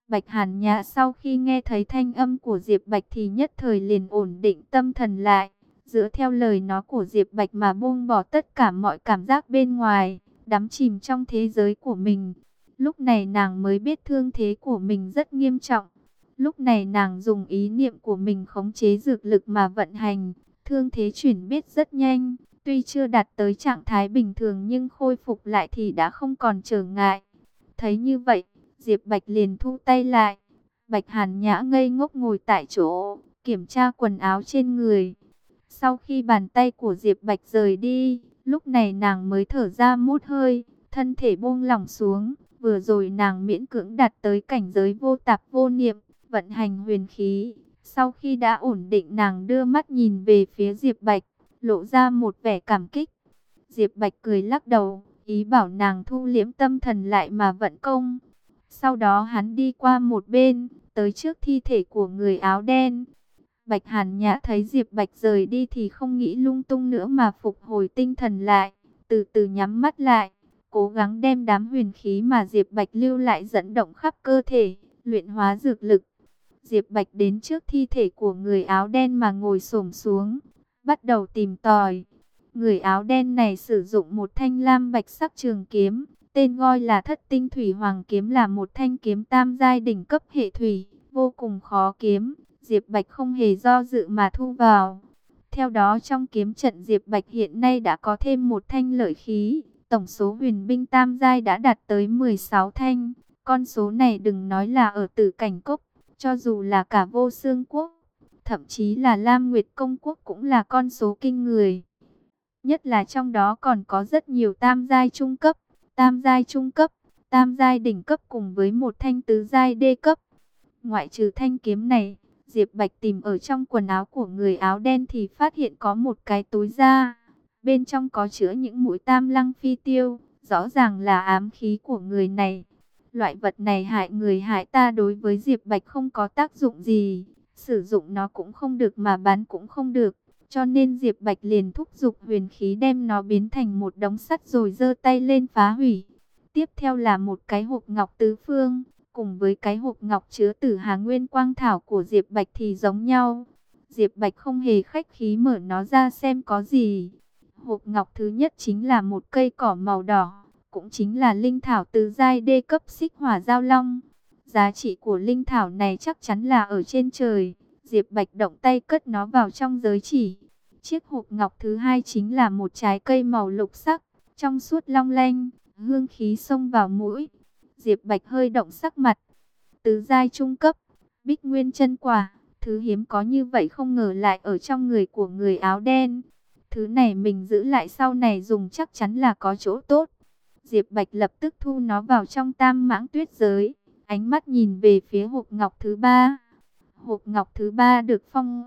Bạch Hàn Nhã sau khi nghe thấy thanh âm của Diệp Bạch thì nhất thời liền ổn định tâm thần lại. Dựa theo lời nói của Diệp Bạch mà buông bỏ tất cả mọi cảm giác bên ngoài, đắm chìm trong thế giới của mình. Lúc này nàng mới biết thương thế của mình rất nghiêm trọng. Lúc này nàng dùng ý niệm của mình khống chế dược lực mà vận hành. Thương thế chuyển biết rất nhanh. Tuy chưa đạt tới trạng thái bình thường nhưng khôi phục lại thì đã không còn trở ngại. Thấy như vậy, Diệp Bạch liền thu tay lại. Bạch Hàn Nhã ngây ngốc ngồi tại chỗ, kiểm tra quần áo trên người. Sau khi bàn tay của Diệp Bạch rời đi, lúc này nàng mới thở ra một hơi, thân thể buông lỏng xuống. Vừa rồi nàng miễn cưỡng đạt tới cảnh giới vô tạp vô niệm, vận hành huyền khí. Sau khi đã ổn định, nàng đưa mắt nhìn về phía Diệp Bạch, lộ ra một vẻ cảm kích. Diệp Bạch cười lắc đầu, ý bảo nàng thu liễm tâm thần lại mà vận công. Sau đó hắn đi qua một bên, tới trước thi thể của người áo đen. Bạch Hàn Nhã thấy Diệp Bạch rời đi thì không nghĩ lung tung nữa mà phục hồi tinh thần lại, từ từ nhắm mắt lại, cố gắng đem đám huyền khí mà Diệp Bạch lưu lại dẫn động khắp cơ thể, luyện hóa dược lực. Diệp Bạch đến trước thi thể của người áo đen mà ngồi xổm xuống, bắt đầu tìm tòi. Người áo đen này sử dụng một thanh lam bạch sắc trường kiếm, tên gọi là Thất Tinh Thủy Hoàng kiếm, là một thanh kiếm tam giai đỉnh cấp hệ thủy, vô cùng khó kiếm. Diệp Bạch không hề do dự mà thu vào. Theo đó trong kiếm trận Diệp Bạch hiện nay đã có thêm một thanh lợi khí, tổng số huyền binh tam giai đã đạt tới 16 thanh. Con số này đừng nói là ở Tử Cảnh Cốc, cho dù là cả Vô Xương Quốc, thậm chí là Lam Nguyệt Công Quốc cũng là con số kinh người. Nhất là trong đó còn có rất nhiều tam giai trung cấp, tam giai trung cấp, tam giai đỉnh cấp cùng với một thanh tứ giai đê cấp. Ngoại trừ thanh kiếm này, Diệp Bạch tìm ở trong quần áo của người áo đen thì phát hiện có một cái túi da. Bên trong có chứa những mũi tam lăng phi tiêu, rõ ràng là ám khí của người này. Loại vật này hại người hại ta, đối với Diệp Bạch không có tác dụng gì. Sử dụng nó cũng không được mà bán cũng không được. Cho nên Diệp Bạch liền thúc giục huyền khí đem nó biến thành một đống sắt rồi giơ tay lên phá hủy. Tiếp theo là một cái hộp ngọc tứ phương, cùng với cái hộp ngọc chứa Tử Hà Nguyên Quang Thảo của Diệp Bạch thì giống nhau. Diệp Bạch không hề khách khí mở nó ra xem có gì. Hộp ngọc thứ nhất chính là một cây cỏ màu đỏ, cũng chính là linh thảo tứ giai đê cấp Xích Hỏa Giao Long. Giá trị của linh thảo này chắc chắn là ở trên trời. Diệp Bạch động tay cất nó vào trong giới chỉ. Chiếc hộp ngọc thứ hai chính là một trái cây màu lục sắc, trong suốt long lanh, hương khí xông vào mũi. Diệp Bạch hơi động sắc mặt. Tứ giai trung cấp, Bích Nguyên chân quả, thứ hiếm có như vậy không ngờ lại ở trong người của người áo đen. Thứ này mình giữ lại sau này dùng chắc chắn là có chỗ tốt. Diệp Bạch lập tức thu nó vào trong Tam Mãng Tuyết giới, ánh mắt nhìn về phía hộp ngọc thứ ba. Hộp ngọc thứ ba được phong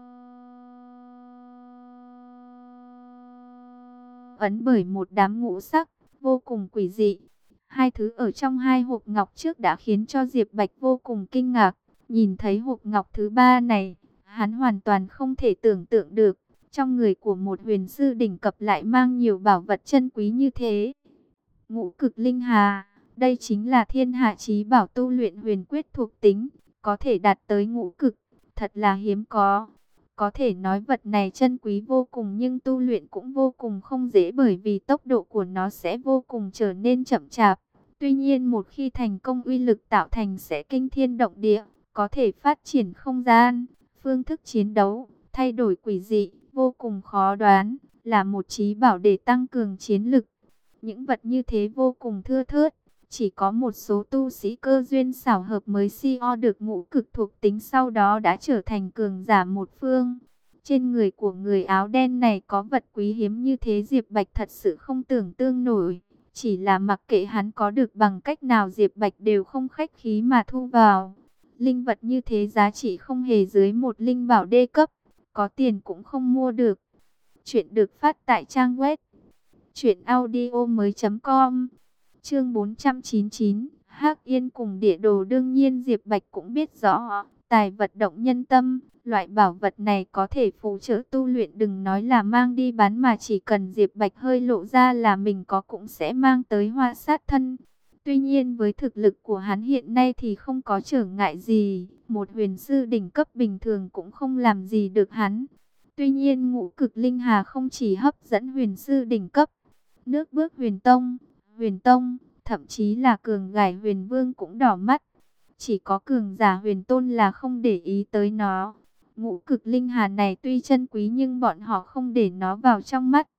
ấn bởi một đám ngũ sắc, vô cùng quỷ dị. Hai thứ ở trong hai hộp ngọc trước đã khiến cho Diệp Bạch vô cùng kinh ngạc. Nhìn thấy hộp ngọc thứ ba này, hắn hoàn toàn không thể tưởng tượng được, trong người của một huyền sư đỉnh cấp lại mang nhiều bảo vật chân quý như thế. Ngũ Cực Linh Hà, đây chính là thiên hạ chí bảo tu luyện huyền quyết thuộc tính, có thể đạt tới ngũ cực, thật là hiếm có. Có thể nói vật này chân quý vô cùng nhưng tu luyện cũng vô cùng không dễ, bởi vì tốc độ của nó sẽ vô cùng trở nên chậm chạp. Tuy nhiên một khi thành công uy lực tạo thành sẽ kinh thiên động địa, có thể phát triển không gian, phương thức chiến đấu, thay đổi quỷ dị, vô cùng khó đoán, là một chí bảo để tăng cường chiến lực. Những vật như thế vô cùng thưa thớt, chỉ có một số tu sĩ cơ duyên xảo hợp mới CO được ngũ cực thuộc tính, sau đó đã trở thành cường giả một phương. Trên người của người áo đen này có vật quý hiếm như thế, Diệp Bạch thật sự không tưởng tượng nổi. Chỉ là mặc kệ hắn có được bằng cách nào, Diệp Bạch đều không khách khí mà thu vào. Linh vật như thế giá trị không hề dưới một linh bảo đê cấp, có tiền cũng không mua được. Chuyện được phát tại trang web truyệnaudiomoi.com. Chương 499, Hắc Yên cùng địa đồ. Đương nhiên Diệp Bạch cũng biết rõ, tài vật động nhân tâm, loại bảo vật này có thể phụ trợ tu luyện, đừng nói là mang đi bán mà chỉ cần Diệp Bạch hơi lộ ra là mình có cũng sẽ mang tới hoa sát thân. Tuy nhiên với thực lực của hắn hiện nay thì không có trở ngại gì, một huyền sư đỉnh cấp bình thường cũng không làm gì được hắn. Tuy nhiên ngũ cực linh hà không chỉ hấp dẫn huyền sư đỉnh cấp, nước bước huyền tông, thậm chí là cường gải huyền vương cũng đỏ mắt. Chỉ có cường giả huyền tôn là không để ý tới nó. Ngũ cực linh hà này tuy chân quý nhưng bọn họ không để nó vào trong mắt.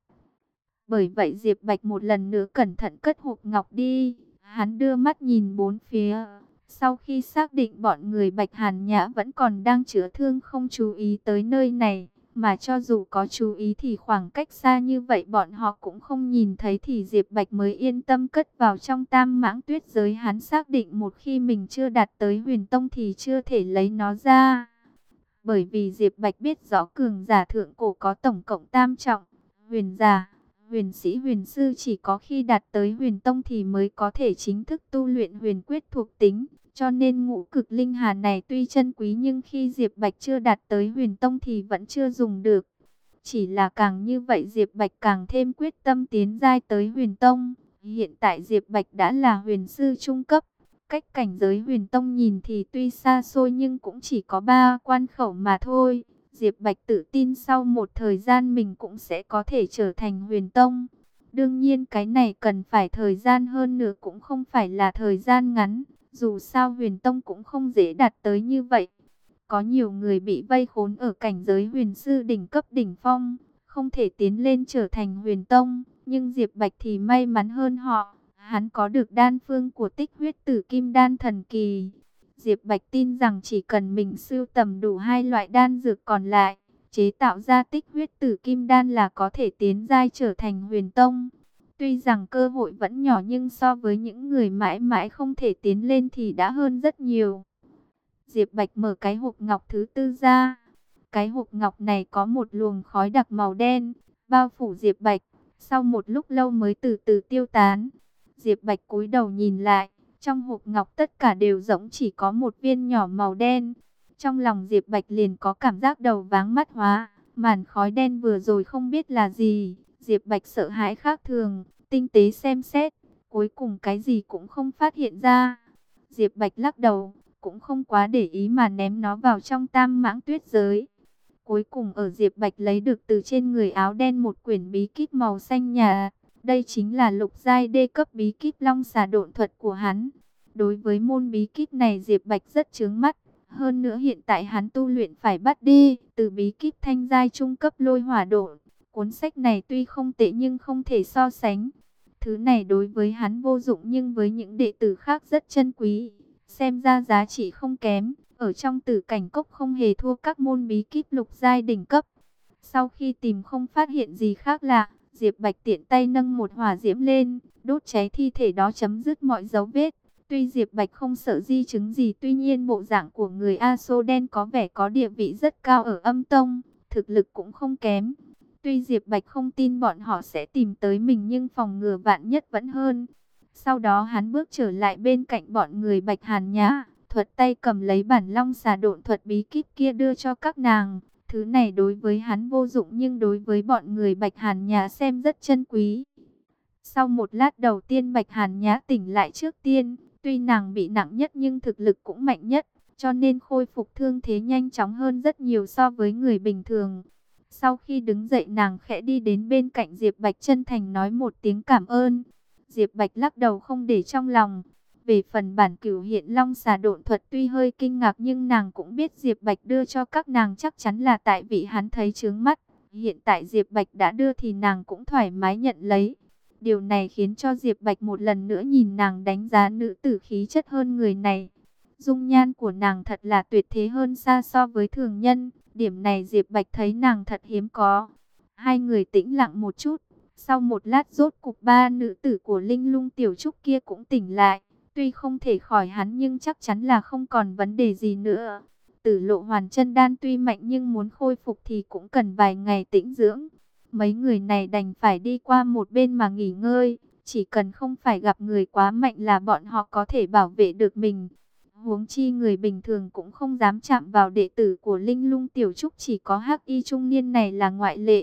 Bởi vậy Diệp Bạch một lần nữa cẩn thận cất hộp ngọc đi. Hắn đưa mắt nhìn bốn phía. Sau khi xác định bọn người Bạch Hàn Nhã vẫn còn đang chữa thương không chú ý tới nơi này. Mà cho dù có chú ý thì khoảng cách xa như vậy bọn họ cũng không nhìn thấy, thì Diệp Bạch mới yên tâm cất vào trong tam mãng tuyết giới. Hắn xác định một khi mình chưa đạt tới huyền tông thì chưa thể lấy nó ra. Bởi vì Diệp Bạch biết rõ cường giả thượng cổ có tổng cộng tam trọng, huyền giả, huyền sĩ, huyền sư, chỉ có khi đạt tới huyền tông thì mới có thể chính thức tu luyện huyền quyết thuộc tính. Cho nên ngũ cực linh hà này tuy chân quý nhưng khi Diệp Bạch chưa đạt tới huyền tông thì vẫn chưa dùng được. Chỉ là càng như vậy Diệp Bạch càng thêm quyết tâm tiến giai tới huyền tông. Hiện tại Diệp Bạch đã là huyền sư trung cấp. Cách cảnh giới huyền tông nhìn thì tuy xa xôi nhưng cũng chỉ có 3 quan khẩu mà thôi. Diệp Bạch tự tin sau một thời gian mình cũng sẽ có thể trở thành huyền tông. Đương nhiên cái này cần phải thời gian hơn nữa, cũng không phải là thời gian ngắn. Dù sao huyền tông cũng không dễ đạt tới như vậy. Có nhiều người bị vây khốn ở cảnh giới huyền sư đỉnh cấp đỉnh phong, không thể tiến lên trở thành huyền tông. Nhưng Diệp Bạch thì may mắn hơn họ. Hắn có được đan phương của Tích Huyết Tử Kim Đan thần kỳ. Diệp Bạch tin rằng chỉ cần mình sưu tầm đủ 2 loại đan dược còn lại, chế tạo ra Tích Huyết Tử Kim Đan là có thể tiến giai trở thành huyền tông. Tuy rằng cơ hội vẫn nhỏ nhưng so với những người mãi mãi không thể tiến lên thì đã hơn rất nhiều. Diệp Bạch mở cái hộp ngọc thứ 4 ra. Cái hộp ngọc này có một luồng khói đặc màu đen bao phủ Diệp Bạch, sau một lúc lâu mới từ từ tiêu tán. Diệp Bạch cúi đầu nhìn lại, trong hộp ngọc tất cả đều rỗng, chỉ có một viên nhỏ màu đen. Trong lòng Diệp Bạch liền có cảm giác đầu váng mắt hóa, màn khói đen vừa rồi không biết là gì. Diệp Bạch sợ hãi khác thường, tinh tế xem xét, cuối cùng cái gì cũng không phát hiện ra. Diệp Bạch lắc đầu, cũng không quá để ý mà ném nó vào trong tam mãng tuyết giới. Cuối cùng ở Diệp Bạch lấy được từ trên người áo đen một quyển bí kíp màu xanh nhạt. Đây chính là lục giai đê cấp bí kíp Long Xà Độn Thuật của hắn. Đối với môn bí kíp này Diệp Bạch rất chướng mắt. Hơn nữa hiện tại hắn tu luyện phải bắt đi từ bí kíp thanh giai trung cấp Lôi Hỏa Độn. Cuốn sách này tuy không tệ nhưng không thể so sánh. Thứ này đối với hắn vô dụng nhưng với những đệ tử khác rất chân quý. Xem ra giá trị không kém. Ở trong Tử Cảnh Cốc không hề thua các môn bí kíp lục giai đỉnh cấp. Sau khi tìm không phát hiện gì khác lạ, Diệp Bạch tiện tay nâng một hỏa diễm lên, đốt cháy thi thể đó chấm dứt mọi dấu vết. Tuy Diệp Bạch không sợ di chứng gì, tuy nhiên bộ dạng của người A Sô Đen có vẻ có địa vị rất cao ở Âm Tông, thực lực cũng không kém. Tuy Diệp Bạch không tin bọn họ sẽ tìm tới mình nhưng phòng ngừa vạn nhất vẫn hơn. Sau đó hắn bước trở lại bên cạnh bọn người Bạch Hàn Nhã, thuật tay cầm lấy bản Long Xà Độn Thuật bí kíp kia đưa cho các nàng. Thứ này đối với hắn vô dụng nhưng đối với bọn người Bạch Hàn Nhã xem rất chân quý. Sau một lát đầu tiên Bạch Hàn Nhã tỉnh lại trước tiên. Tuy nàng bị nặng nhất nhưng thực lực cũng mạnh nhất, cho nên khôi phục thương thế nhanh chóng hơn rất nhiều so với người bình thường. Sau khi đứng dậy nàng khẽ đi đến bên cạnh Diệp Bạch, chân thành nói một tiếng cảm ơn. Diệp Bạch lắc đầu không để trong lòng. Về phần bản cửu hiện Long Xà Độn Thuật tuy hơi kinh ngạc nhưng nàng cũng biết Diệp Bạch đưa cho các nàng chắc chắn là tại vì hắn thấy chướng mắt. Hiện tại Diệp Bạch đã đưa thì nàng cũng thoải mái nhận lấy. Điều này khiến cho Diệp Bạch một lần nữa nhìn nàng đánh giá nữ tử khí chất hơn người này. Dung nhan của nàng thật là tuyệt thế hơn xa so với thường nhân. Điểm này Diệp Bạch thấy nàng thật hiếm có. Hai người tĩnh lặng một chút. Sau một lát rốt cục 3 nữ tử của Linh Lung Tiểu Trúc kia cũng tỉnh lại. Tuy không thể khỏi hắn nhưng chắc chắn là không còn vấn đề gì nữa. Tử Lộ Hoàn Chân Đan tuy mạnh nhưng muốn khôi phục thì cũng cần vài ngày tĩnh dưỡng. Mấy người này đành phải đi qua một bên mà nghỉ ngơi. Chỉ cần không phải gặp người quá mạnh là bọn họ có thể bảo vệ được mình. Huống chi người bình thường cũng không dám chạm vào đệ tử của Linh Lung Tiểu Trúc, chỉ có Hắc Y trung niên này là ngoại lệ.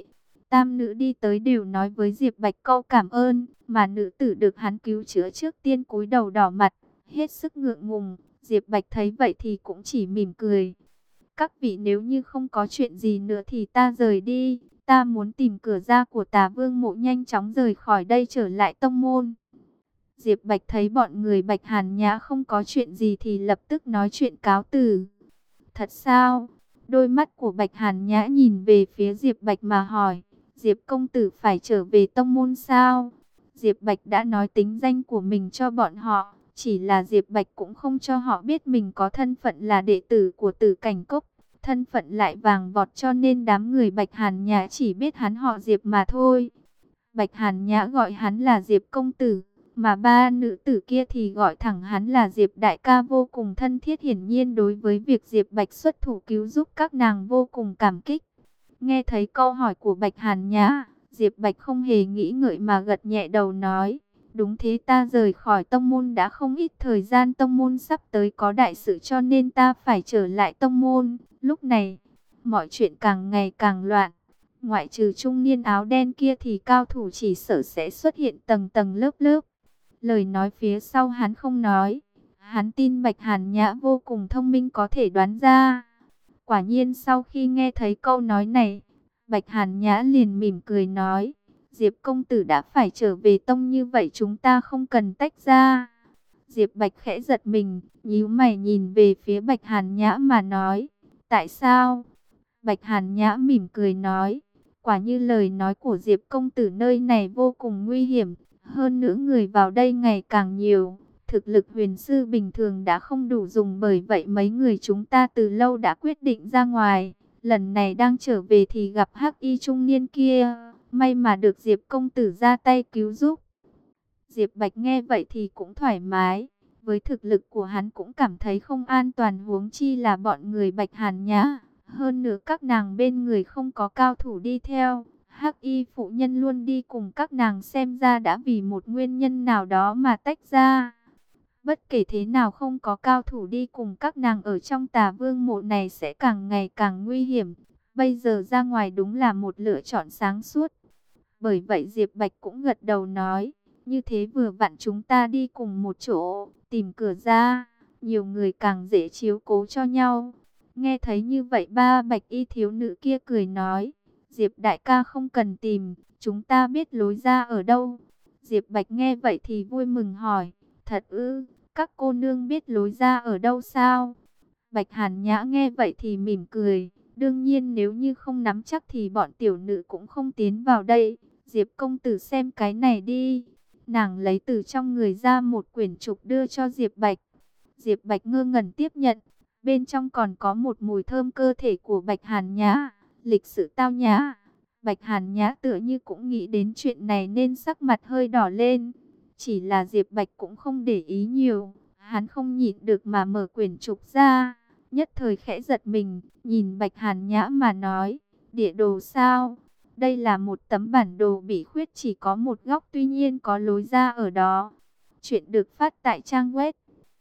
Tam nữ đi tới đều nói với Diệp Bạch câu cảm ơn, mà nữ tử được hắn cứu chữa trước tiên cúi đầu đỏ mặt, hết sức ngượng ngùng. Diệp Bạch thấy vậy thì cũng chỉ mỉm cười. Các vị nếu như không có chuyện gì nữa thì ta rời đi. Ta muốn tìm cửa ra của Tà Vương Mộ, nhanh chóng rời khỏi đây trở lại tông môn. Diệp Bạch thấy bọn người Bạch Hàn Nhã không có chuyện gì thì lập tức nói chuyện cáo từ. Thật sao? Đôi mắt của Bạch Hàn Nhã nhìn về phía Diệp Bạch mà hỏi. Diệp công tử phải trở về tông môn sao? Diệp Bạch đã nói tính danh của mình cho bọn họ. Chỉ là Diệp Bạch cũng không cho họ biết mình có thân phận là đệ tử của Tử Cảnh Cốc. Thân phận lại vàng vọt cho nên đám người Bạch Hàn Nhã chỉ biết hắn họ Diệp mà thôi. Bạch Hàn Nhã gọi hắn là Diệp công tử, mà ba nữ tử kia thì gọi thẳng hắn là Diệp đại ca, vô cùng thân thiết. Hiển nhiên đối với việc Diệp Bạch xuất thủ cứu giúp các nàng vô cùng cảm kích. Nghe thấy câu hỏi của Bạch Hàn Nhã, Diệp Bạch không hề nghĩ ngợi mà gật nhẹ đầu nói. Đúng thế, ta rời khỏi tông môn đã không ít thời gian, tông môn sắp tới có đại sự cho nên ta phải trở lại tông môn. Lúc này, mọi chuyện càng ngày càng loạn. Ngoại trừ trung niên áo đen kia thì cao thủ chỉ sợ sẽ xuất hiện tầng tầng lớp lớp. Lời nói phía sau hắn không nói. Hắn tin Bạch Hàn Nhã vô cùng thông minh có thể đoán ra. Quả nhiên sau khi nghe thấy câu nói này, Bạch Hàn Nhã liền mỉm cười nói. Diệp công tử đã phải trở về tông như vậy chúng ta không cần tách ra. Diệp Bạch khẽ giật mình, nhíu mày nhìn về phía Bạch Hàn Nhã mà nói. Tại sao? Bạch Hàn Nhã mỉm cười nói. Quả như lời nói của Diệp công tử, nơi này vô cùng nguy hiểm. Hơn nữa người vào đây ngày càng nhiều. Thực lực huyền sư bình thường đã không đủ dùng, bởi vậy mấy người chúng ta từ lâu đã quyết định ra ngoài. Lần này đang trở về thì gặp hắc y trung niên kia. May mà được Diệp công tử ra tay cứu giúp. Diệp Bạch nghe vậy thì cũng thoải mái. Với thực lực của hắn cũng cảm thấy không an toàn, huống chi là bọn người Bạch Hàn Nhã. Hơn nữa các nàng bên người không có cao thủ đi theo. Hắc y phụ nhân luôn đi cùng các nàng, xem ra đã vì một nguyên nhân nào đó mà tách ra. Bất kể thế nào, không có cao thủ đi cùng các nàng ở trong Tà Vương Mộ này sẽ càng ngày càng nguy hiểm. Bây giờ ra ngoài đúng là một lựa chọn sáng suốt. Bởi vậy Diệp Bạch cũng gật đầu nói, như thế vừa vặn chúng ta đi cùng một chỗ, tìm cửa ra, nhiều người càng dễ chiếu cố cho nhau. Nghe thấy như vậy ba bạch y thiếu nữ kia cười nói, Diệp đại ca không cần tìm, chúng ta biết lối ra ở đâu. Diệp Bạch nghe vậy thì vui mừng hỏi, thật ư, các cô nương biết lối ra ở đâu sao? Bạch Hàn Nhã nghe vậy thì mỉm cười, đương nhiên nếu như không nắm chắc thì bọn tiểu nữ cũng không tiến vào đây. Diệp công tử xem cái này đi. Nàng lấy từ trong người ra một quyển trục đưa cho Diệp Bạch. Diệp Bạch ngơ ngẩn tiếp nhận. Bên trong còn có một mùi thơm cơ thể của Bạch Hàn Nhã, lịch sự tao nhã. Bạch Hàn Nhã tựa như cũng nghĩ đến chuyện này nên sắc mặt hơi đỏ lên. Chỉ là Diệp Bạch cũng không để ý nhiều. Hắn không nhịn được mà mở quyển trục ra. Nhất thời khẽ giật mình, nhìn Bạch Hàn Nhã mà nói, địa đồ sao? Đây là một tấm bản đồ bị khuyết, chỉ có một góc, tuy nhiên có lối ra ở đó. Chuyện được phát tại trang web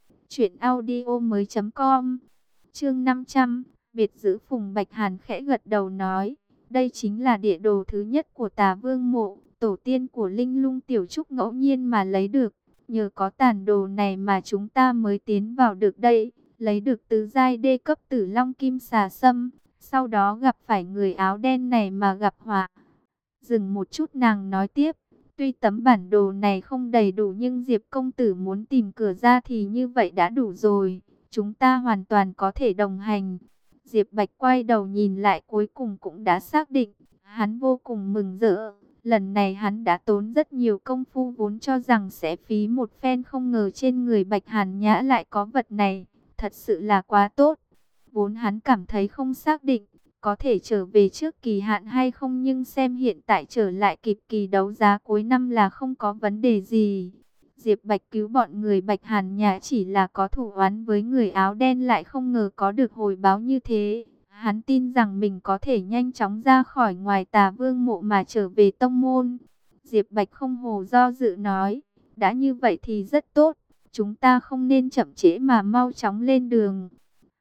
truyệnaudiomoi.com. Chương 500, biệt giữ Phùng. Bạch Hàn khẽ gật đầu nói, đây chính là địa đồ thứ nhất của Tà Vương Mộ, tổ tiên của Linh Lung Tiểu Trúc ngẫu nhiên mà lấy được. Nhờ có tàn đồ này mà chúng ta mới tiến vào được đây, lấy được tứ giai đê cấp Tử Long Kim Xà Sâm. Sau đó gặp phải người áo đen này mà gặp họa. Dừng một chút nàng nói tiếp, tuy tấm bản đồ này không đầy đủ nhưng Diệp công tử muốn tìm cửa ra thì như vậy đã đủ rồi. Chúng ta hoàn toàn có thể đồng hành. Diệp Bạch quay đầu nhìn lại cuối cùng cũng đã xác định. Hắn vô cùng mừng rỡ. Lần này hắn đã tốn rất nhiều công phu, vốn cho rằng sẽ phí một phen, không ngờ trên người Bạch Hàn Nhã lại có vật này. Thật sự là quá tốt. Vốn hắn cảm thấy không xác định có thể trở về trước kỳ hạn hay không, nhưng xem hiện tại trở lại kịp kỳ đấu giá cuối năm là không có vấn đề gì. Diệp Bạch cứu bọn người Bạch Hàn Nhã chỉ là có thù oán với người áo đen, lại không ngờ có được hồi báo như thế. Hắn tin rằng mình có thể nhanh chóng ra khỏi ngoài Tà Vương Mộ mà trở về tông môn. Diệp Bạch không hồ do dự nói, đã như vậy thì rất tốt, chúng ta không nên chậm trễ mà mau chóng lên đường.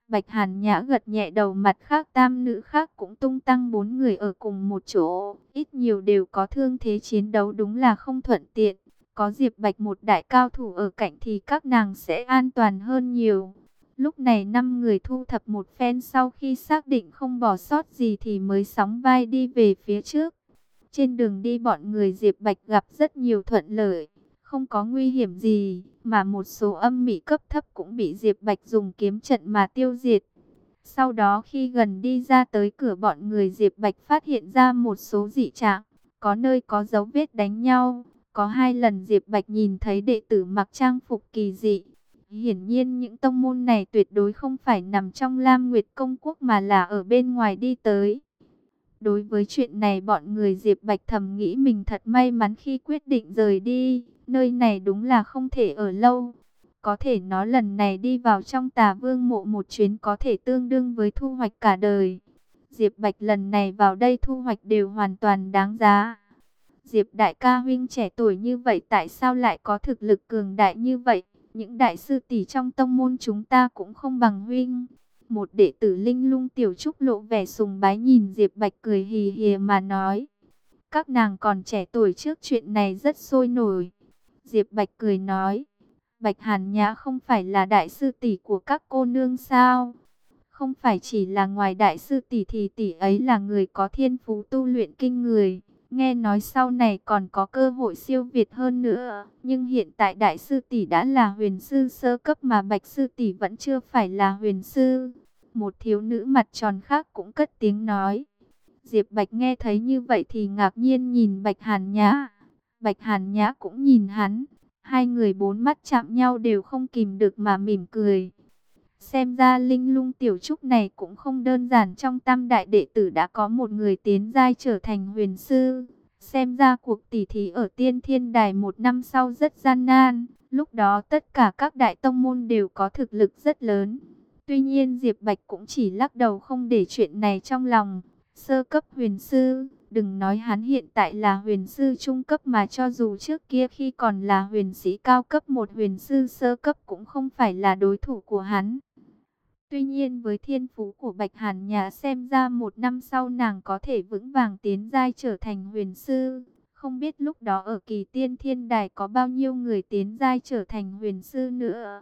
Bạch Hàn Nhã gật nhẹ đầu, mặt khác tam nữ khác cũng tung tăng 4 người ở cùng một chỗ, ít nhiều đều có thương thế chiến đấu, đúng là không thuận tiện. Có Diệp Bạch một đại cao thủ ở cạnh thì các nàng sẽ an toàn hơn nhiều. Lúc này 5 người thu thập một phen, sau khi xác định không bỏ sót gì thì mới sóng vai đi về phía trước. Trên đường đi bọn người Diệp Bạch gặp rất nhiều thuận lợi, không có nguy hiểm gì, mà một số âm mị cấp thấp cũng bị Diệp Bạch dùng kiếm trận mà tiêu diệt. Sau đó khi gần đi ra tới cửa, bọn người Diệp Bạch phát hiện ra một số dị trạng, có nơi có dấu vết đánh nhau, có 2 lần Diệp Bạch nhìn thấy đệ tử mặc trang phục kỳ dị. Hiển nhiên những tông môn này tuyệt đối không phải nằm trong Lam Nguyệt Công Quốc mà là ở bên ngoài đi tới. Đối với chuyện này bọn người Diệp Bạch thầm nghĩ mình thật may mắn khi quyết định rời đi, nơi này đúng là không thể ở lâu. Có thể nói lần này đi vào trong Tà Vương mộ một chuyến có thể tương đương với thu hoạch cả đời. Diệp Bạch lần này vào đây thu hoạch đều hoàn toàn đáng giá. Diệp đại ca huynh trẻ tuổi như vậy tại sao lại có thực lực cường đại như vậy? Những đại sư tỷ trong tông môn chúng ta cũng không bằng huynh. Một đệ tử Linh Lung Tiểu Trúc lộ vẻ sùng bái nhìn Diệp Bạch cười hì hì mà nói. Các nàng còn trẻ tuổi trước chuyện này rất sôi nổi. Diệp Bạch cười nói. Bạch Hàn Nhã không phải là đại sư tỷ của các cô nương sao? Không phải chỉ là ngoài đại sư tỷ thì tỷ ấy là người có thiên phú tu luyện kinh người. Nghe nói sau này còn có cơ hội siêu việt hơn nữa. Nhưng hiện tại đại sư tỷ đã là huyền sư sơ cấp mà Bạch sư tỷ vẫn chưa phải là huyền sư. Một thiếu nữ mặt tròn khác cũng cất tiếng nói. Diệp Bạch nghe thấy như vậy thì ngạc nhiên nhìn Bạch Hàn Nhã. Bạch Hàn Nhã cũng nhìn hắn. 2 người 4 mắt chạm nhau đều không kìm được mà mỉm cười. Xem ra Linh Lung Tiểu Trúc này cũng không đơn giản, trong tam đại đệ tử đã có một người tiến giai trở thành huyền sư. Xem ra cuộc tỷ thí ở Tiên Thiên Đài 1 năm sau rất gian nan. Lúc đó tất cả các đại tông môn đều có thực lực rất lớn. Tuy nhiên Diệp Bạch cũng chỉ lắc đầu không để chuyện này trong lòng. Sơ cấp huyền sư, đừng nói hắn hiện tại là huyền sư trung cấp, mà cho dù trước kia khi còn là huyền sĩ cao cấp, một huyền sư sơ cấp cũng không phải là đối thủ của hắn. Tuy nhiên với thiên phú của Bạch Hàn Nhã xem ra 1 năm sau nàng có thể vững vàng tiến giai trở thành huyền sư. Không biết lúc đó ở Kỳ Tiên Thiên Đài có bao nhiêu người tiến giai trở thành huyền sư nữa.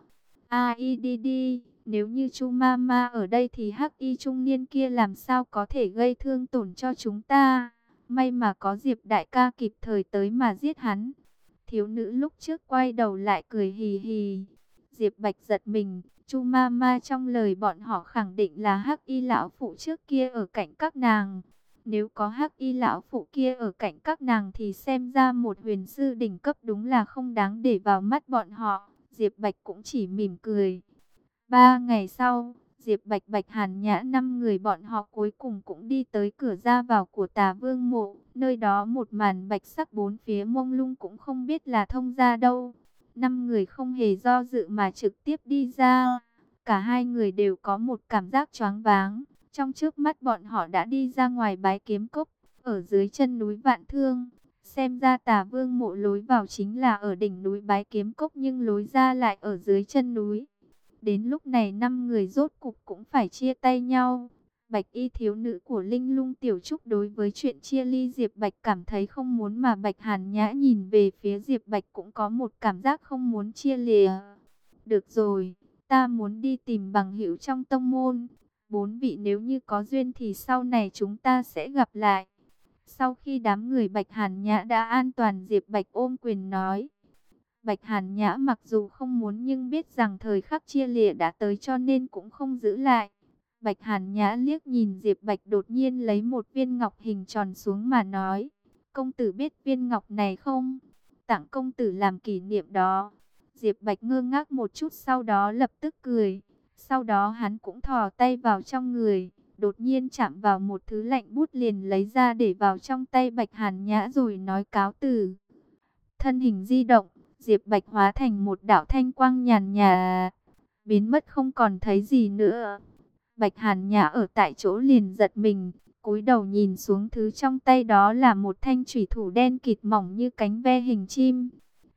đi, nếu như Chu Mama ở đây thì hắc y trung niên kia làm sao có thể gây thương tổn cho chúng ta. May mà có Diệp đại ca kịp thời tới mà giết hắn. Thiếu nữ lúc trước quay đầu lại cười hì hì. Diệp Bạch giật mình. Chu Mama trong lời bọn họ khẳng định là hắc y lão phụ trước kia ở cạnh các nàng. Nếu có hắc y lão phụ kia ở cạnh các nàng thì xem ra một huyền sư đỉnh cấp đúng là không đáng để vào mắt bọn họ. Diệp Bạch cũng chỉ mỉm cười. 3 ngày sau, Diệp Bạch, Bạch Hàn Nhã 5 người bọn họ cuối cùng cũng đi tới cửa ra vào của Tà Vương mộ. Nơi đó một màn bạch sắc bốn phía mông lung, cũng không biết là thông ra đâu. 5 người không hề do dự mà trực tiếp đi ra. Cả 2 người đều có một cảm giác choáng váng. Trong trước mắt bọn họ đã đi ra ngoài Bái Kiếm Cốc, ở dưới chân núi Vạn Thương. Xem ra Tà Vương mộ lối vào chính là ở đỉnh núi Bái Kiếm Cốc, nhưng lối ra lại ở dưới chân núi. Đến lúc này 5 người rốt cục cũng phải chia tay nhau. Bạch y thiếu nữ của Linh Lung Tiểu Trúc đối với chuyện chia ly Diệp Bạch cảm thấy không muốn, mà Bạch Hàn Nhã nhìn về phía Diệp Bạch cũng có một cảm giác không muốn chia lìa. Được rồi, ta muốn đi tìm bằng hữu trong tông môn. 4 vị nếu như có duyên thì sau này chúng ta sẽ gặp lại. Sau khi đám người Bạch Hàn Nhã đã an toàn, Diệp Bạch ôm quyền nói. Bạch Hàn Nhã mặc dù không muốn nhưng biết rằng thời khắc chia lìa đã tới cho nên cũng không giữ lại. Bạch Hàn Nhã liếc nhìn Diệp Bạch, đột nhiên lấy một viên ngọc hình tròn xuống mà nói. Công tử biết viên ngọc này không? Tặng công tử làm kỷ niệm đó. Diệp Bạch ngơ ngác một chút, sau đó lập tức cười. Sau đó hắn cũng thò tay vào trong người, đột nhiên chạm vào một thứ lạnh buốt liền lấy ra để vào trong tay Bạch Hàn Nhã rồi nói cáo từ. Thân hình di động, Diệp Bạch hóa thành một đạo thanh quang nhàn nhạt, biến mất không còn thấy gì nữa. Bạch Hàn Nhã ở tại chỗ liền giật mình, cúi đầu nhìn xuống, thứ trong tay đó là một thanh chủy thủ đen kịt mỏng như cánh ve hình chim.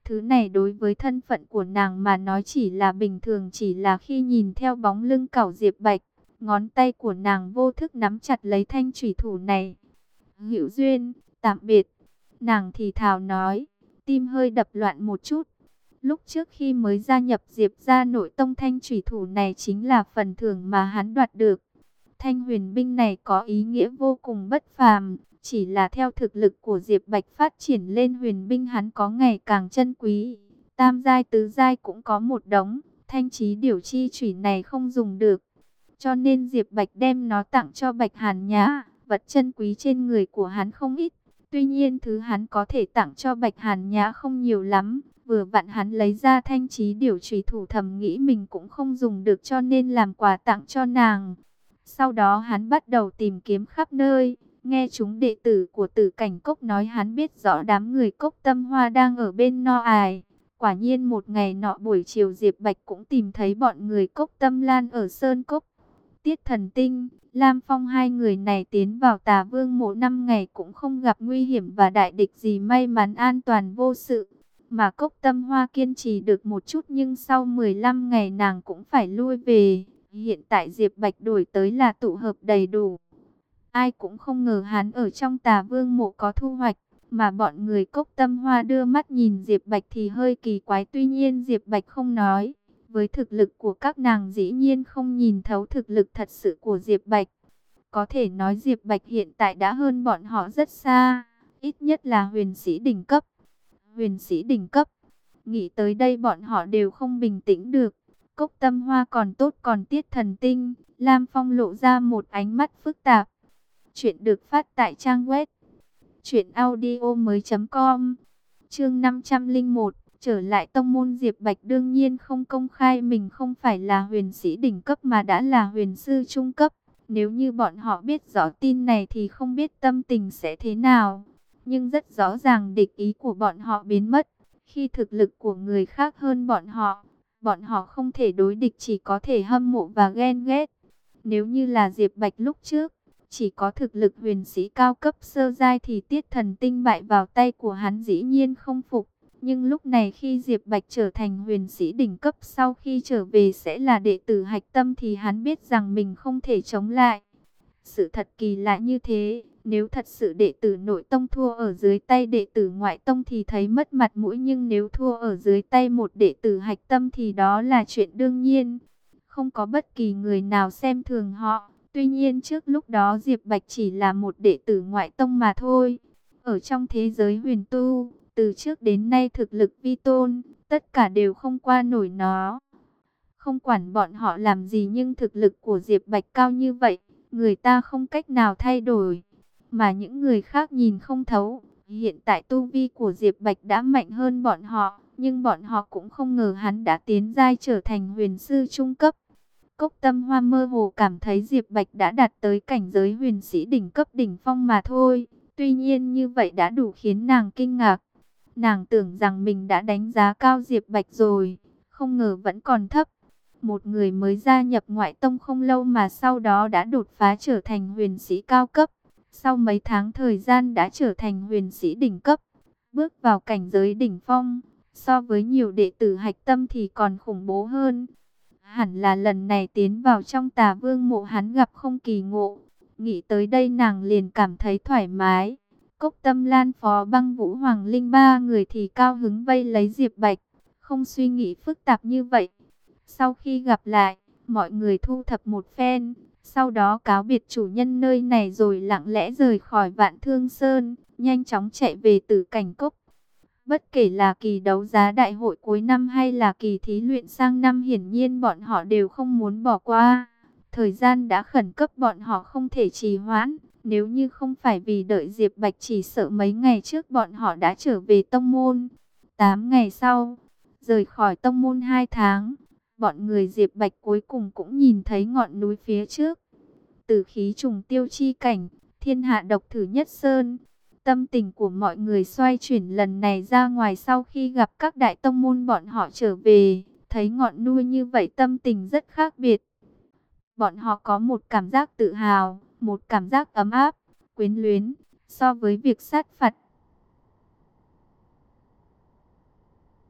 Thứ này đối với thân phận của nàng mà nói chỉ là bình thường, chỉ là khi nhìn theo bóng lưng cẩu Diệp Bạch, ngón tay của nàng vô thức nắm chặt lấy thanh chủy thủ này. Hữu duyên, tạm biệt. Nàng thì thào nói, tim hơi đập loạn một chút. Lúc trước khi mới gia nhập Diệp gia nội tông, thanh chủy thủ này chính là phần thưởng mà hắn đoạt được. Thanh huyền binh này có ý nghĩa vô cùng bất phàm, chỉ là theo thực lực của Diệp Bạch phát triển lên, huyền binh hắn có ngày càng chân quý. Tam giai tứ giai cũng có một đống, thanh chí điểu chi chủy này không dùng được. Cho nên Diệp Bạch đem nó tặng cho Bạch Hàn Nhã, vật chân quý trên người của hắn không ít. Tuy nhiên thứ hắn có thể tặng cho Bạch Hàn Nhã không nhiều lắm. Vừa vặn hắn lấy ra thanh chí điểu chủy thủ, thầm nghĩ mình cũng không dùng được cho nên làm quà tặng cho nàng. Sau đó hắn bắt đầu tìm kiếm khắp nơi, nghe chúng đệ tử của Tử Cảnh Cốc nói hắn biết rõ đám người Cốc Tâm Hoa đang ở bên No Ải. Quả nhiên một ngày nọ buổi chiều Diệp Bạch cũng tìm thấy bọn người Cốc Tâm Lan ở Sơn Cốc. Tiết Thần Tinh, Lam Phong hai người này tiến vào Tà Vương mộ 5 ngày cũng không gặp nguy hiểm và đại địch gì, may mắn an toàn vô sự. Mà Cốc Tâm Hoa kiên trì được một chút nhưng sau 15 ngày nàng cũng phải lui về. Hiện tại Diệp Bạch đổi tới là tụ hợp đầy đủ. Ai cũng không ngờ hắn ở trong Tà Vương mộ có thu hoạch. Mà bọn người Cốc Tâm Hoa đưa mắt nhìn Diệp Bạch thì hơi kỳ quái. Tuy nhiên Diệp Bạch không nói. Với thực lực của các nàng dĩ nhiên không nhìn thấu thực lực thật sự của Diệp Bạch. Có thể nói Diệp Bạch hiện tại đã hơn bọn họ rất xa. Ít nhất là huyền sĩ đỉnh cấp. Huyền sĩ đỉnh cấp. Nghĩ tới đây bọn họ đều không bình tĩnh được. Cốc Tâm Hoa còn tốt, còn Tiết Thần Tinh, Lam Phong lộ ra một ánh mắt phức tạp. Chuyện được phát tại trang web truyệnaudiomoi.com. Chương 501, trở lại tông môn. Diệp Bạch đương nhiên không công khai mình không phải là huyền sĩ đỉnh cấp mà đã là huyền sư trung cấp. Nếu như bọn họ biết rõ tin này thì không biết tâm tình sẽ thế nào. Nhưng rất rõ ràng địch ý của bọn họ biến mất. Khi thực lực của người khác hơn bọn họ không thể đối địch, chỉ có thể hâm mộ và ghen ghét. Nếu như là Diệp Bạch lúc trước, chỉ có thực lực huyền sĩ cao cấp sơ giai thì Tiết Thần Tinh bại vào tay của hắn dĩ nhiên không phục. Nhưng lúc này khi Diệp Bạch trở thành huyền sĩ đỉnh cấp, sau khi trở về sẽ là đệ tử hạch tâm thì hắn biết rằng mình không thể chống lại. Sự thật kỳ lạ như thế, nếu thật sự đệ tử nội tông thua ở dưới tay đệ tử ngoại tông thì thấy mất mặt mũi, nhưng nếu thua ở dưới tay một đệ tử hạch tâm thì đó là chuyện đương nhiên. Không có bất kỳ người nào xem thường họ. Tuy nhiên trước lúc đó Diệp Bạch chỉ là một đệ tử ngoại tông mà thôi. Ở trong thế giới huyền tu, từ trước đến nay thực lực vi tôn, tất cả đều không qua nổi nó. Không quản bọn họ làm gì nhưng thực lực của Diệp Bạch cao như vậy, người ta không cách nào thay đổi. Mà những người khác nhìn không thấu. Hiện tại tu vi của Diệp Bạch đã mạnh hơn bọn họ, nhưng bọn họ cũng không ngờ hắn đã tiến giai trở thành huyền sư trung cấp. Cốc Tâm Hoa mơ hồ cảm thấy Diệp Bạch đã đạt tới cảnh giới huyền sĩ đỉnh cấp đỉnh phong mà thôi. Tuy nhiên như vậy đã đủ khiến nàng kinh ngạc. Nàng tưởng rằng mình đã đánh giá cao Diệp Bạch rồi, không ngờ vẫn còn thấp. Một người mới gia nhập ngoại tông không lâu mà sau đó đã đột phá trở thành huyền sĩ cao cấp. Sau mấy tháng thời gian đã trở thành huyền sĩ đỉnh cấp, bước vào cảnh giới đỉnh phong. So với nhiều đệ tử hạch tâm thì còn khủng bố hơn. Hẳn là lần này tiến vào trong Tà Vương mộ hắn gặp không kỳ ngộ. Nghĩ tới đây nàng liền cảm thấy thoải mái. Cốc Tâm Lan, Phó Băng Vũ, Hoàng Linh ba người thì cao hứng vây lấy Diệp Bạch, không suy nghĩ phức tạp như vậy. Sau khi gặp lại, mọi người thu thập một phen, sau đó cáo biệt chủ nhân nơi này rồi lặng lẽ rời khỏi Vạn Thương Sơn, nhanh chóng chạy về Tử Cảnh Cốc. Bất kể là kỳ đấu giá đại hội cuối năm hay là kỳ thí luyện sang năm, hiển nhiên bọn họ đều không muốn bỏ qua. Thời gian đã khẩn cấp, bọn họ không thể trì hoãn. Nếu như không phải vì đợi Diệp Bạch chỉ sợ mấy ngày trước bọn họ đã trở về tông môn. 8 ngày sau, rời khỏi tông môn 2 tháng, bọn người Diệp Bạch cuối cùng cũng nhìn thấy ngọn núi phía trước. Tử khí trùng tiêu chi cảnh, thiên hạ độc thử nhất sơn. Tâm tình của mọi người xoay chuyển lần này ra ngoài sau khi gặp các đại tông môn bọn họ trở về. Thấy ngọn núi như vậy tâm tình rất khác biệt. Bọn họ có một cảm giác tự hào, một cảm giác ấm áp, quyến luyến, so với việc sát phạt.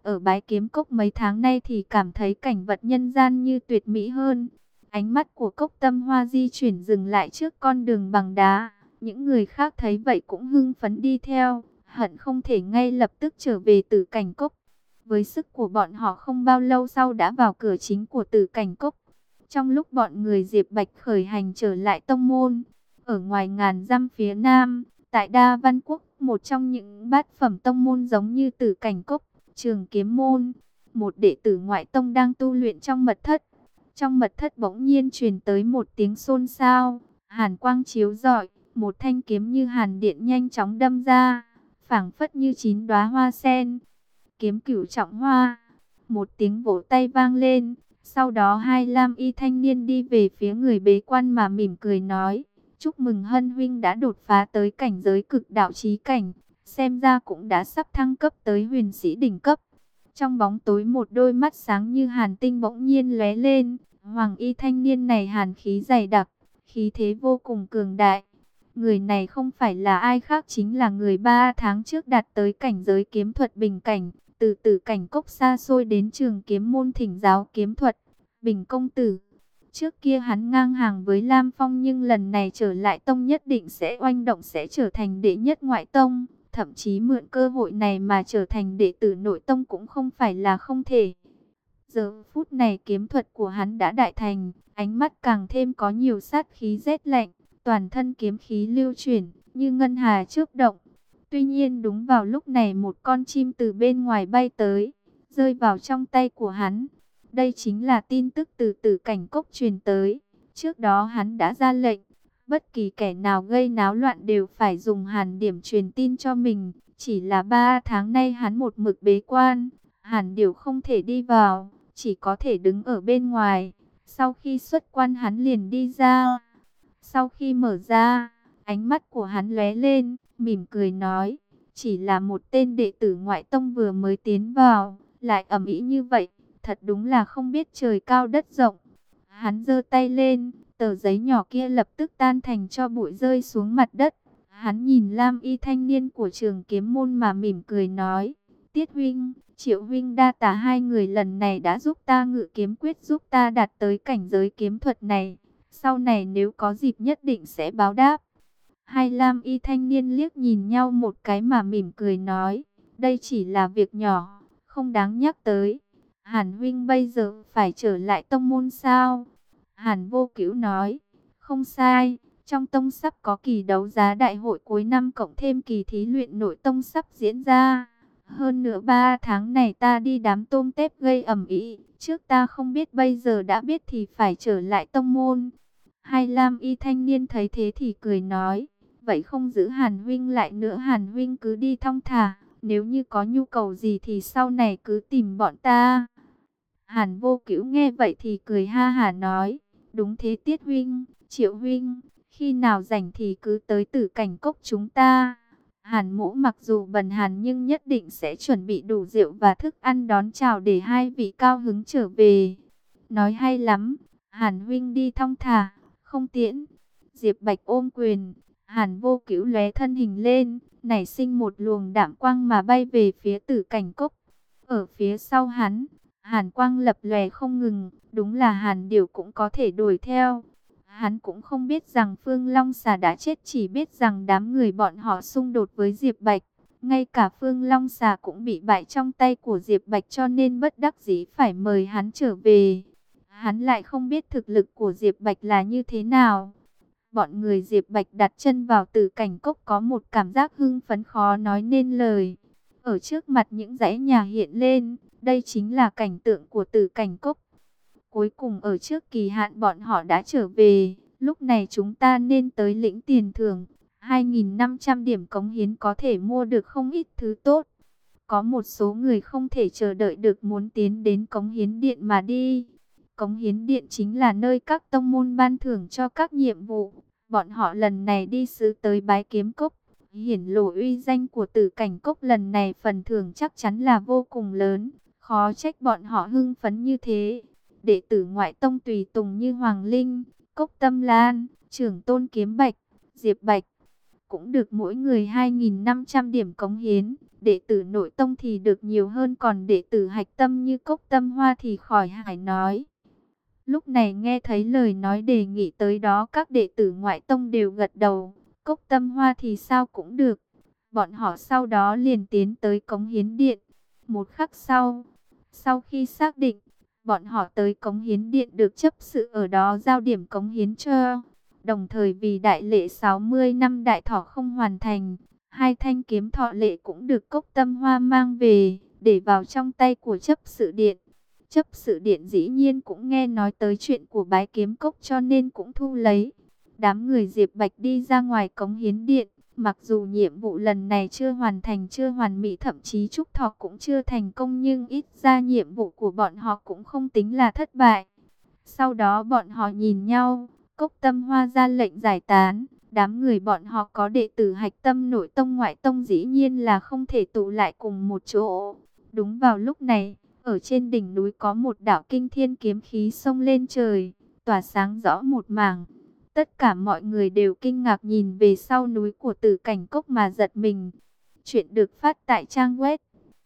Ở bái kiếm cốc mấy tháng nay thì cảm thấy cảnh vật nhân gian như tuyệt mỹ hơn. Ánh mắt của Cốc Tâm Hoa di chuyển dừng lại trước con đường bằng đá. Những người khác thấy vậy cũng hưng phấn đi theo, hận không thể ngay lập tức trở về Tử Cảnh Cốc. Với sức của bọn họ không bao lâu sau đã vào cửa chính của Tử Cảnh Cốc. Trong lúc bọn người Diệp Bạch khởi hành trở lại tông môn, ở ngoài ngàn dặm phía nam, tại Đa Văn Quốc, một trong những bát phẩm tông môn giống như Tử Cảnh Cốc, Trường Kiếm Môn, một đệ tử ngoại tông đang tu luyện trong mật thất. Trong mật thất bỗng nhiên truyền tới một tiếng xôn xao, hàn quang chiếu rọi, một thanh kiếm như hàn điện nhanh chóng đâm ra, phảng phất như 9 đóa hoa sen. Kiếm Cửu Trọng Hoa. Một tiếng vỗ tay vang lên, sau đó hai lam y thanh niên đi về phía người bế quan mà mỉm cười nói: "Chúc mừng Hân huynh đã đột phá tới cảnh giới cực đạo chí cảnh, xem ra cũng đã sắp thăng cấp tới huyền sĩ đỉnh cấp." Trong bóng tối một đôi mắt sáng như hàn tinh bỗng nhiên lóe lên, hoàng y thanh niên này hàn khí dày đặc, khí thế vô cùng cường đại. Người này không phải là ai khác, chính là người 3 tháng trước đạt tới cảnh giới kiếm thuật bình cảnh, từ Tử Cảnh Cốc xa xôi đến Trường Kiếm Môn thỉnh giáo kiếm thuật. Bình công tử, trước kia hắn ngang hàng với Lam Phong, nhưng lần này trở lại tông nhất định sẽ oanh động, sẽ trở thành đệ nhất ngoại tông, thậm chí mượn cơ hội này mà trở thành đệ tử nội tông cũng không phải là không thể. Giờ phút này kiếm thuật của hắn đã đại thành, ánh mắt càng thêm có nhiều sát khí rét lạnh, toàn thân kiếm khí lưu chuyển như ngân hà chớp động. Tuy nhiên đúng vào lúc này một con chim từ bên ngoài bay tới, rơi vào trong tay của hắn. Đây chính là tin tức từ Tử Cảnh Cốc truyền tới. Trước đó hắn đã ra lệnh, bất kỳ kẻ nào gây náo loạn đều phải dùng hàn điểm truyền tin cho mình. Chỉ là 3 tháng nay hắn một mực bế quan, hàn điểu không thể đi vào, chỉ có thể đứng ở bên ngoài. Sau khi xuất quan hắn liền đi ra. Sau khi mở ra, ánh mắt của hắn lóe lên, mỉm cười nói: "Chỉ là một tên đệ tử ngoại tông vừa mới tiến vào, lại ầm ĩ như vậy, thật đúng là không biết trời cao đất rộng." Hắn giơ tay lên, tờ giấy nhỏ kia lập tức tan thành tro bụi rơi xuống mặt đất. Hắn nhìn lam y thanh niên của Trường Kiếm Môn mà mỉm cười nói: "Tiết huynh, Triệu huynh đa tạ, hai người lần này đã giúp ta ngự kiếm quyết, giúp ta đạt tới cảnh giới kiếm thuật này. Sau này nếu có dịp nhất định sẽ báo đáp." Hai lam y thanh niên liếc nhìn nhau một cái mà mỉm cười nói: "Đây chỉ là việc nhỏ, không đáng nhắc tới. Hàn huynh bây giờ phải trở lại tông môn sao?" Hàn Vô Cửu nói: "Không sai, trong tông sắp có kỳ đấu giá đại hội cuối năm, cộng thêm kỳ thí luyện nội tông sắp diễn ra. Hơn nữa 3 tháng này ta đi đám tôm tép gây ầm ĩ, trước ta không biết, bây giờ đã biết thì phải trở lại tông môn." Hai lam y thanh niên thấy thế thì cười nói: "Vậy không giữ Hàn huynh lại nữa, Hàn huynh cứ đi thong thả, nếu như có nhu cầu gì thì sau này cứ tìm bọn ta." Hàn Vô Cửu nghe vậy thì cười ha hả nói: "Đúng thế Tiết huynh, Triệu huynh, khi nào rảnh thì cứ tới Tử Cảnh Cốc chúng ta. Hàn mỗ mặc dù bần hàn nhưng nhất định sẽ chuẩn bị đủ rượu và thức ăn đón chào để hai vị cao hứng trở về." "Nói hay lắm, Hàn huynh đi thong thả, không tiễn." Diệp Bạch ôm quyền. Hàn Vô Cửu lóe thân hình lên, nảy sinh một luồng đạm quang mà bay về phía Tử Cảnh Cốc. Ở phía sau hắn, hàn quang lập lòe không ngừng, đúng là hàn điểu cũng có thể đuổi theo. Hắn cũng không biết rằng Phương Long Xà đã chết, chỉ biết rằng đám người bọn họ xung đột với Diệp Bạch. Ngay cả Phương Long Xà cũng bị bại trong tay của Diệp Bạch, cho nên bất đắc dĩ phải mời hắn trở về. Hắn lại không biết thực lực của Diệp Bạch là như thế nào. Bọn người Diệp Bạch đặt chân vào Tử Cảnh Cốc có một cảm giác hưng phấn khó nói nên lời. Ở trước mặt những dãy nhà hiện lên, đây chính là cảnh tượng của Tử Cảnh Cốc. Cuối cùng ở trước kỳ hạn bọn họ đã trở về, lúc này chúng ta nên tới lĩnh tiền thưởng. 2.500 điểm cống hiến có thể mua được không ít thứ tốt. Có một số người không thể chờ đợi được muốn tiến đến Cống Hiến Điện mà đi. Cống Hiến Điện chính là nơi các tông môn ban thưởng cho các nhiệm vụ. Bọn họ lần này đi sứ tới Bái Kiếm Cốc, hiển lộ uy danh của Tử Cảnh Cốc, lần này phần thưởng chắc chắn là vô cùng lớn. Khó trách bọn họ hưng phấn như thế. Đệ tử ngoại tông tùy tùng như Hoàng Linh, Cốc Tâm Lan, Trưởng Tôn Kiếm Bạch, Diệp Bạch, cũng được mỗi người 2.500 điểm cống hiến. Đệ tử nội tông thì được nhiều hơn, còn đệ tử hạch tâm như Cốc Tâm Hoa thì khỏi phải nói. Lúc này nghe thấy lời nói đề nghị tới đó, các đệ tử ngoại tông đều gật đầu. Cốc Tâm Hoa thì sao cũng được. Bọn họ sau đó liền tiến tới cống hiến điện. Một khắc sau khi xác định, bọn họ tới cống hiến điện được chấp sự ở đó giao điểm cống hiến cho. Đồng thời vì đại lễ 60 năm đại thọ không hoàn thành, 2 thanh kiếm thọ lệ cũng được Cốc Tâm Hoa mang về, để vào trong tay của chấp sự điện. Chấp sự điện dĩ nhiên cũng nghe nói tới chuyện của bái kiếm cốc cho nên cũng thu lấy. Đám người Diệp Bạch đi ra ngoài cống hiến điện. Mặc dù nhiệm vụ lần này chưa hoàn thành, chưa hoàn mỹ, thậm chí trúc thọ cũng chưa thành công, nhưng ít ra nhiệm vụ của bọn họ cũng không tính là thất bại. Sau đó bọn họ nhìn nhau, Cốc Tâm Hoa ra lệnh giải tán. Đám người bọn họ có đệ tử hạch tâm nội tông ngoại tông dĩ nhiên là không thể tụ lại cùng một chỗ. Đúng vào lúc này, ở trên đỉnh núi có một đạo kinh thiên kiếm khí xông lên trời, tỏa sáng rõ một mảng. Tất cả mọi người đều kinh ngạc nhìn về sau núi của Tử Cảnh Cốc mà giật mình. Chuyện được phát tại trang web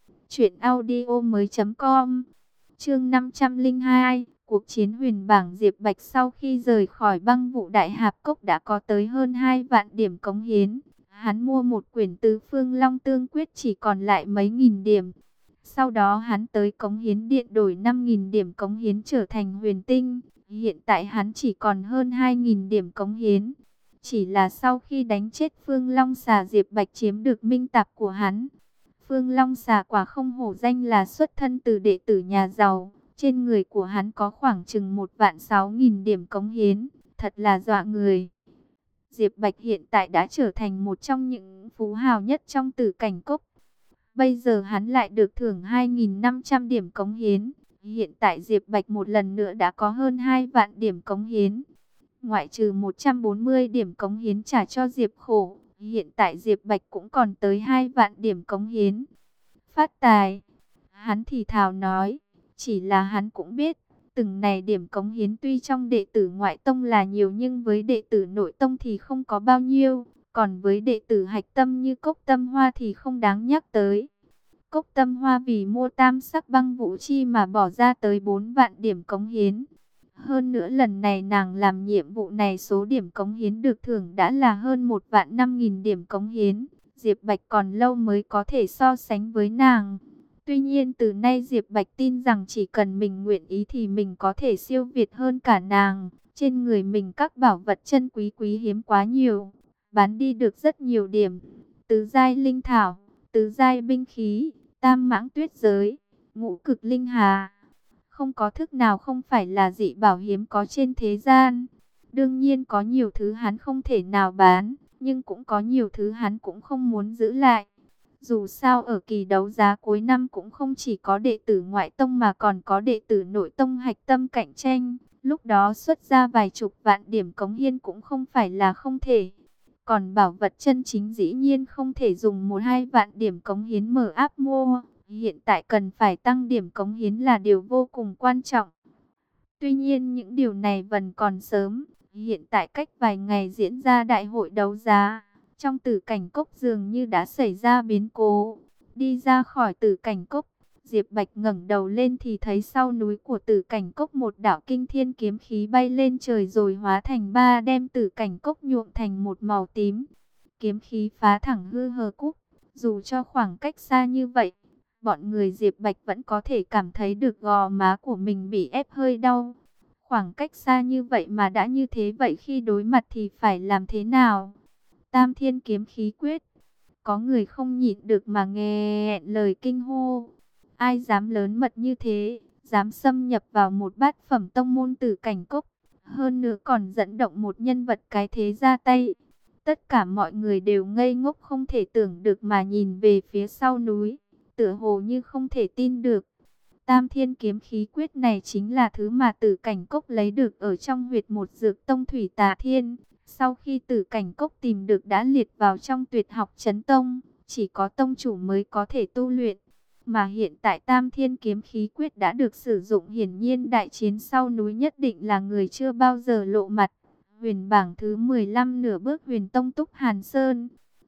truyệnaudiomoi.com. Chương 502, cuộc chiến huyền bảng. Diệp Bạch sau khi rời khỏi Băng Vụ Đại Hạp Cốc đã có tới hơn 2 vạn điểm cống hiến. Hắn mua một quyển Tứ Phương Long Tương Quyết chỉ còn lại mấy nghìn điểm. Sau đó hắn tới cống hiến điện đổi 5.000 điểm cống hiến trở thành huyền tinh. Hiện tại hắn chỉ còn hơn 2.000 điểm cống hiến. Chỉ là sau khi đánh chết Phương Long Xà, Diệp Bạch chiếm được minh tạp của hắn. Phương Long Xà quả không hổ danh là xuất thân từ đệ tử nhà giàu. Trên người của hắn có khoảng chừng 1.600.000 điểm cống hiến. Thật là dọa người. Diệp Bạch hiện tại đã trở thành một trong những phú hào nhất trong Tử Cảnh Cốc. Bây giờ hắn lại được thưởng 2.500 điểm cống hiến. Hiện tại Diệp Bạch một lần nữa đã có hơn 2 vạn điểm cống hiến. Ngoại trừ 140 điểm cống hiến trả cho Diệp Khổ, hiện tại Diệp Bạch cũng còn tới 2 vạn điểm cống hiến. Phát tài, hắn thì thào nói, chỉ là hắn cũng biết, từng này điểm cống hiến tuy trong đệ tử ngoại tông là nhiều nhưng với đệ tử nội tông thì không có bao nhiêu. Còn với đệ tử hạch tâm như Cốc Tâm Hoa thì không đáng nhắc tới. Cốc Tâm Hoa vì mua tam sắc băng vũ chi mà bỏ ra tới 4 vạn điểm cống hiến. Hơn nữa lần này nàng làm nhiệm vụ này, số điểm cống hiến được thưởng đã là hơn 1.500.000 điểm cống hiến. Diệp Bạch còn lâu mới có thể so sánh với nàng. Tuy nhiên từ nay Diệp Bạch tin rằng chỉ cần mình nguyện ý thì mình có thể siêu việt hơn cả nàng. Trên người mình các bảo vật chân quý quý hiếm quá nhiều, bán đi được rất nhiều điểm. Tứ giai linh thảo, tứ giai binh khí, tam mãng tuyết giới, ngũ cực linh hà. Không có thức nào không phải là dị bảo hiếm có trên thế gian. Đương nhiên có nhiều thứ hắn không thể nào bán, nhưng cũng có nhiều thứ hắn cũng không muốn giữ lại. Dù sao ở kỳ đấu giá cuối năm cũng không chỉ có đệ tử ngoại tông mà còn có đệ tử nội tông hạch tâm cạnh tranh. Lúc đó xuất ra vài chục vạn điểm cống hiến cũng không phải là không thể. Còn bảo vật chân chính dĩ nhiên không thể dùng 1-2 vạn điểm cống hiến mở áp mua. Hiện tại cần phải tăng điểm cống hiến là điều vô cùng quan trọng. Tuy nhiên những điều này vẫn còn sớm. Hiện tại cách vài ngày diễn ra đại hội đấu giá. Trong Tử Cảnh Cốc dường như đã xảy ra biến cố. Đi ra khỏi Tử Cảnh Cốc, Diệp Bạch ngẩng đầu lên thì thấy sau núi của Tử Cảnh Cốc một đạo kinh thiên kiếm khí bay lên trời rồi hóa thành 3 đem Tử Cảnh Cốc nhuộm thành một màu tím. Kiếm khí phá thẳng hư hờ cúc. Dù cho khoảng cách xa như vậy, bọn người Diệp Bạch vẫn có thể cảm thấy được gò má của mình bị ép hơi đau. Khoảng cách xa như vậy mà đã như thế, vậy khi đối mặt thì phải làm thế nào? Tam thiên kiếm khí quyết. Có người không nhịn được mà nghe lời kinh hô. Ai dám lớn mật như thế, dám xâm nhập vào một bát phẩm tông môn Tử Cảnh Cốc, hơn nữa còn dẫn động một nhân vật cái thế ra tay. Tất cả mọi người đều ngây ngốc không thể tưởng được mà nhìn về phía sau núi, tựa hồ như không thể tin được. Tam thiên kiếm khí quyết này chính là thứ mà Tử Cảnh Cốc lấy được ở trong huyệt một dược tông Thủy Tà Thiên. Sau khi Tử Cảnh Cốc tìm được đã liệt vào trong tuyệt học Chấn Tông, chỉ có tông chủ mới có thể tu luyện. Mà hiện tại Tam Thiên Kiếm Khí Quyết đã được sử dụng, hiển nhiên đại chiến sau núi nhất định là người chưa bao giờ lộ mặt. Huyền bảng thứ 15 nửa bước Huyền Tông Túc Hàn Sơn.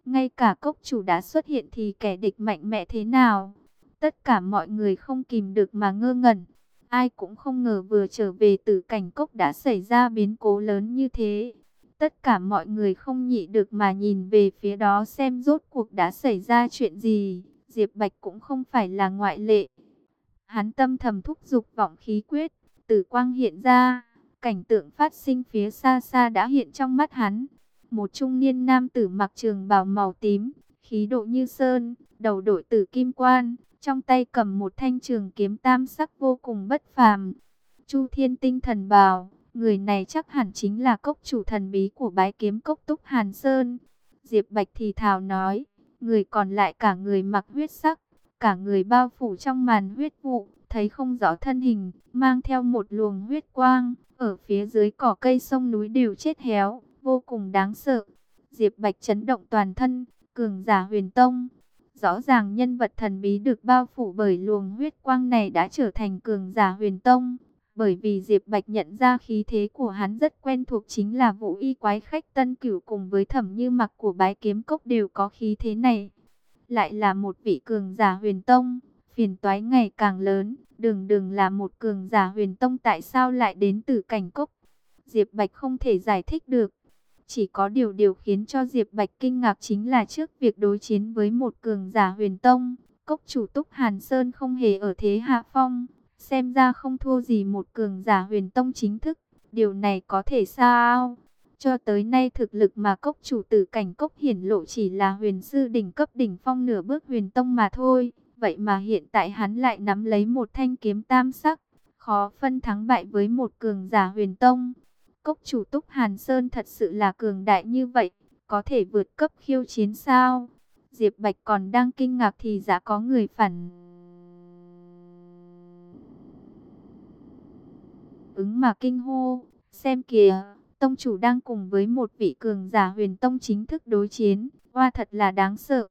Ngay cả cốc chủ đã xuất hiện thì kẻ địch mạnh mẽ thế nào? Tất cả mọi người không kìm được mà ngơ ngẩn. Ai cũng không ngờ vừa trở về từ cảnh cốc đã xảy ra biến cố lớn như thế. Tất cả mọi người không nhịn được mà nhìn về phía đó xem rốt cuộc đã xảy ra chuyện gì. Diệp Bạch cũng không phải là ngoại lệ. Hắn tâm thầm thúc giục vọng khí quyết, tử quang hiện ra, cảnh tượng phát sinh phía xa xa đã hiện trong mắt hắn. Một trung niên nam tử mặc trường bào màu tím, khí độ như sơn, đầu đội tử kim quan, trong tay cầm một thanh trường kiếm tam sắc vô cùng bất phàm. Chu Thiên Tinh Thần bào, người này chắc hẳn chính là cốc chủ thần bí của bái kiếm cốc Túc Hàn Sơn. Diệp Bạch thì thào nói, người còn lại cả người mặc huyết sắc, cả người bao phủ trong màn huyết vụ, thấy không rõ thân hình, mang theo một luồng huyết quang, ở phía dưới cỏ cây sông núi đều chết héo, vô cùng đáng sợ. Diệp Bạch chấn động toàn thân, cường giả Huyền Tông. Rõ ràng nhân vật thần bí được bao phủ bởi luồng huyết quang này đã trở thành cường giả Huyền Tông. Bởi vì Diệp Bạch nhận ra khí thế của hắn rất quen thuộc, chính là Vũ Y Quái Khách Tân Cửu cùng với Thẩm Như Mặc của bái kiếm cốc đều có khí thế này. Lại là một vị cường giả Huyền Tông, phiền toái ngày càng lớn, đường đường là một cường giả Huyền Tông tại sao lại đến từ cảnh cốc? Diệp Bạch không thể giải thích được. Chỉ có điều khiến cho Diệp Bạch kinh ngạc chính là trước việc đối chiến với một cường giả Huyền Tông, cốc chủ Túc Hàn Sơn không hề ở thế hạ phong, xem ra không thua gì một cường giả Huyền Tông chính thức. Điều này có thể sao? Cho tới nay thực lực mà cốc chủ tử cảnh cốc hiển lộ chỉ là huyền sư đỉnh cấp đỉnh phong nửa bước Huyền Tông mà thôi. Vậy mà hiện tại hắn lại nắm lấy một thanh kiếm tam sắc, khó phân thắng bại với một cường giả Huyền Tông. Cốc chủ Túc Hàn Sơn thật sự là cường đại như vậy, có thể vượt cấp khiêu chiến sao? Diệp Bạch còn đang kinh ngạc thì đã có người phản ứng mà kinh hô, xem kìa, tông chủ đang cùng với một vị cường giả Huyền Tông chính thức đối chiến, hoa thật là đáng sợ.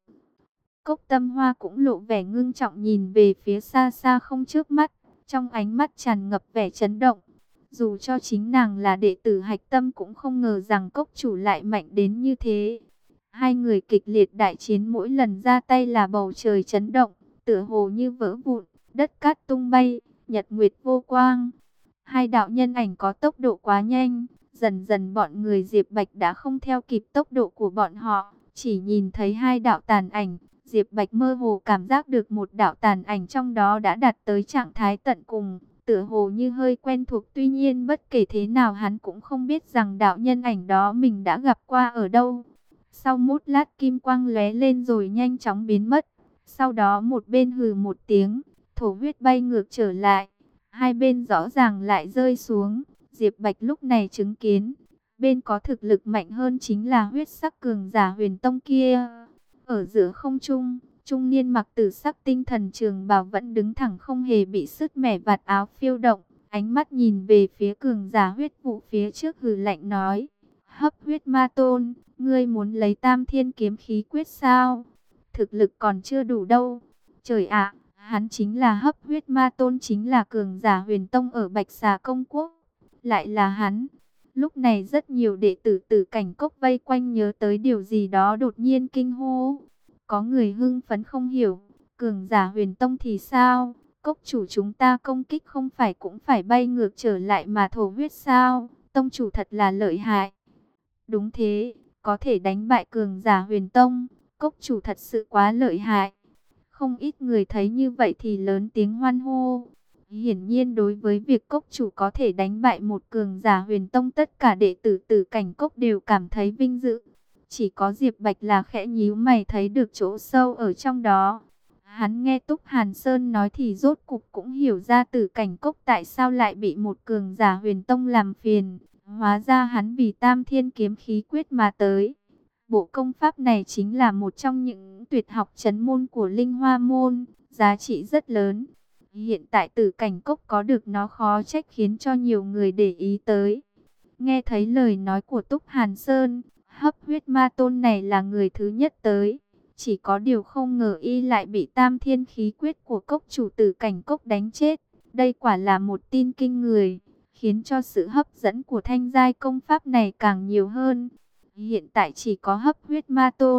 Cốc Tâm Hoa cũng lộ vẻ ngưng trọng nhìn về phía xa xa không chớp mắt, trong ánh mắt tràn ngập vẻ chấn động. Dù cho chính nàng là đệ tử hạch tâm cũng không ngờ rằng cốc chủ lại mạnh đến như thế. Hai người kịch liệt đại chiến, mỗi lần ra tay là bầu trời chấn động, tựa hồ như vỡ vụn, đất cát tung bay, nhật nguyệt vô quang. Hai đạo nhân ảnh có tốc độ quá nhanh, dần dần bọn người Diệp Bạch đã không theo kịp tốc độ của bọn họ, chỉ nhìn thấy hai đạo tàn ảnh. Diệp Bạch mơ hồ cảm giác được một đạo tàn ảnh trong đó đã đạt tới trạng thái tận cùng, tựa hồ như hơi quen thuộc, tuy nhiên bất kể thế nào hắn cũng không biết rằng đạo nhân ảnh đó mình đã gặp qua ở đâu. Sau một lát kim quang lóe lên rồi nhanh chóng biến mất, sau đó một bên hừ một tiếng, thổ huyết bay ngược trở lại, hai bên rõ ràng lại rơi xuống. Diệp Bạch lúc này chứng kiến, bên có thực lực mạnh hơn chính là huyết sắc cường giả Huyền Tông kia. Ở giữa không trung, trung niên mặc tử sắc tinh thần trường bào vẫn đứng thẳng không hề bị sứt mẻ, vạt áo phiêu động, ánh mắt nhìn về phía cường giả huyết vụ phía trước hừ lạnh nói: Hấp huyết ma tôn, ngươi muốn lấy tam thiên kiếm khí quyết sao? Thực lực còn chưa đủ đâu. Trời ạ, hắn chính là hấp huyết ma tôn, chính là cường giả Huyền Tông ở Bạch Xà Công Quốc. Lại là hắn. Lúc này rất nhiều đệ tử tử cảnh cốc vây quanh nhớ tới điều gì đó đột nhiên kinh hô. Có người hưng phấn không hiểu, cường giả Huyền Tông thì sao? Cốc chủ chúng ta công kích không phải cũng phải bay ngược trở lại mà thổ huyết sao? Tông chủ thật là lợi hại. Đúng thế, có thể đánh bại cường giả Huyền Tông, cốc chủ thật sự quá lợi hại. Không ít người thấy như vậy thì lớn tiếng hoan hô. Hiển nhiên đối với việc cốc chủ có thể đánh bại một cường giả Huyền Tông, tất cả đệ tử tử cảnh cốc đều cảm thấy vinh dự. Chỉ có Diệp Bạch là khẽ nhíu mày, thấy được chỗ sâu ở trong đó. Hắn nghe Túc Hàn Sơn nói thì rốt cục cũng hiểu ra tử cảnh cốc tại sao lại bị một cường giả Huyền Tông làm phiền. Hóa ra hắn vì tam thiên kiếm khí quyết mà tới. Bộ công pháp này chính là một trong những tuyệt học chấn môn của Linh Hoa Môn, giá trị rất lớn. Hiện tại tử cảnh cốc có được nó khó trách khiến cho nhiều người để ý tới. Nghe thấy lời nói của Túc Hàn Sơn, hấp huyết ma tôn này là người thứ nhất tới. Chỉ có điều không ngờ y lại bị tam thiên khí quyết của cốc chủ tử cảnh cốc đánh chết. Đây quả là một tin kinh người, khiến cho sự hấp dẫn của thanh giai công pháp này càng nhiều hơn. Hiện tại chỉ có hấp huyết ma tôn,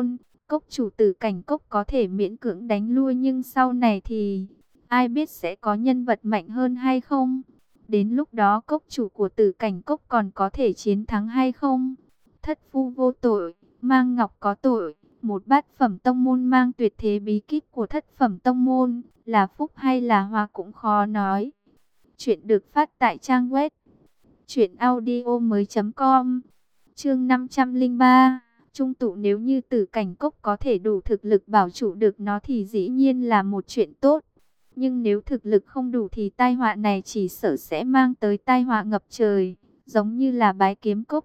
cốc chủ tử cảnh cốc có thể miễn cưỡng đánh lui, nhưng sau này thì ai biết sẽ có nhân vật mạnh hơn hay không? Đến lúc đó cốc chủ của tử cảnh cốc còn có thể chiến thắng hay không? Thất phu vô tội, mang ngọc có tội. Một bát phẩm tông môn mang tuyệt thế bí kíp của thất phẩm tông môn, là phúc hay là hoa cũng khó nói. Chuyện được phát tại trang web truyệnaudiomoi.com. Chương 503. Trung tụ, nếu như tử cảnh cốc có thể đủ thực lực bảo trụ được nó thì dĩ nhiên là một chuyện tốt. Nhưng nếu thực lực không đủ thì tai họa này chỉ sợ sẽ mang tới tai họa ngập trời, giống như là Bái Kiếm Cốc.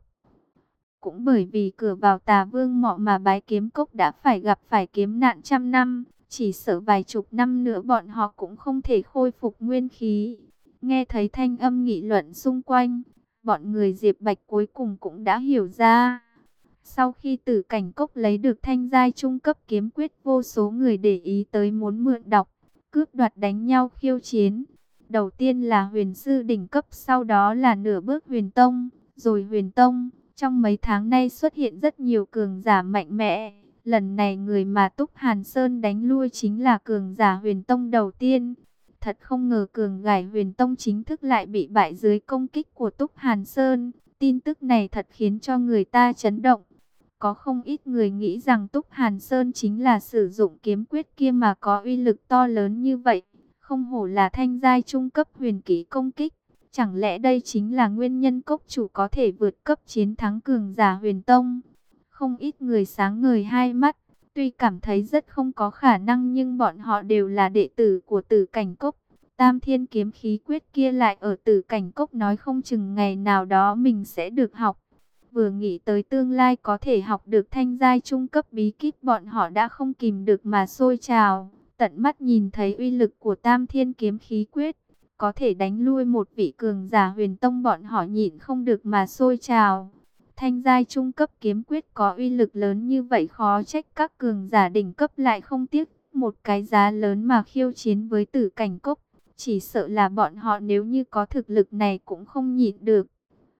Cũng bởi vì cửa vào Tà Vương Mộ mà Bái Kiếm Cốc đã phải gặp phải kiếm nạn trăm năm, chỉ sợ vài chục năm nữa bọn họ cũng không thể khôi phục nguyên khí. Nghe thấy thanh âm nghị luận xung quanh, bọn người Diệp Bạch cuối cùng cũng đã hiểu ra. Sau khi Tử Cảnh Cốc lấy được thanh giai trung cấp kiếm quyết, vô số người để ý tới muốn mượn đọc, cướp đoạt, đánh nhau khiêu chiến. Đầu tiên là huyền sư đỉnh cấp, sau đó là nửa bước huyền tông, rồi huyền tông. Trong mấy tháng nay xuất hiện rất nhiều cường giả mạnh mẽ. Lần này người mà Túc Hàn Sơn đánh lui chính là cường giả huyền tông đầu tiên. Thật không ngờ cường giả huyền tông chính thức lại bị bại dưới công kích của Túc Hàn Sơn. Tin tức này thật khiến cho người ta chấn động. Có không ít người nghĩ rằng Túc Hàn Sơn chính là sử dụng kiếm quyết kia mà có uy lực to lớn như vậy. Không hổ là thanh giai trung cấp huyền kỹ công kích. Chẳng lẽ đây chính là nguyên nhân cốc chủ có thể vượt cấp chiến thắng cường giả huyền tông? Không ít người sáng ngời hai mắt. Tuy cảm thấy rất không có khả năng nhưng bọn họ đều là đệ tử của Tử Cảnh Cốc. Tam thiên kiếm khí quyết kia lại ở Tử Cảnh Cốc, nói không chừng ngày nào đó mình sẽ được học. Vừa nghĩ tới tương lai có thể học được thanh giai trung cấp bí kíp, bọn họ đã không kìm được mà sôi trào. Tận mắt nhìn thấy uy lực của tam thiên kiếm khí quyết, có thể đánh lui một vị cường giả huyền tông, bọn họ nhịn không được mà sôi trào. Thanh giai trung cấp kiếm quyết có uy lực lớn như vậy, khó trách các cường giả đỉnh cấp lại không tiếc một cái giá lớn mà khiêu chiến với Tử Cảnh Cốc. Chỉ sợ là bọn họ nếu như có thực lực này cũng không nhịn được.